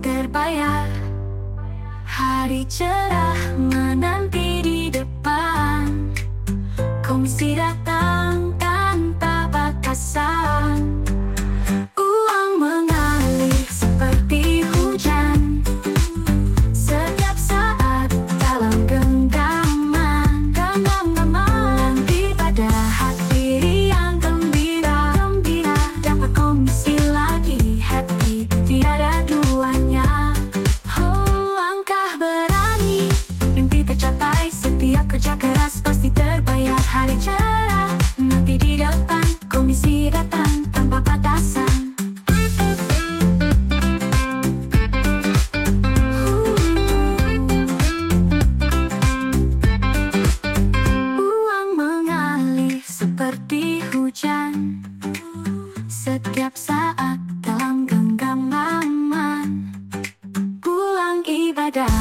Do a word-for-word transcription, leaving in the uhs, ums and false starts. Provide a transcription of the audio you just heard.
terbayar. Hari cerah menanti di depan, komisi datang tanpa batasan. Uang mengalir seperti hujan, setiap saat dalam genggaman. Genggaman nanti pada hati yang gembira, gembira dapat komisi lagi, happy tiada duanya. Oh, langkah berani, mimpi tercapai, setiap kerja keras pasti terbayar. Hari cerah nanti di depan, komisi datang tanpa batasan. Uang mengalir seperti hujan, setiap saat dalam genggaman. Pulang ibadah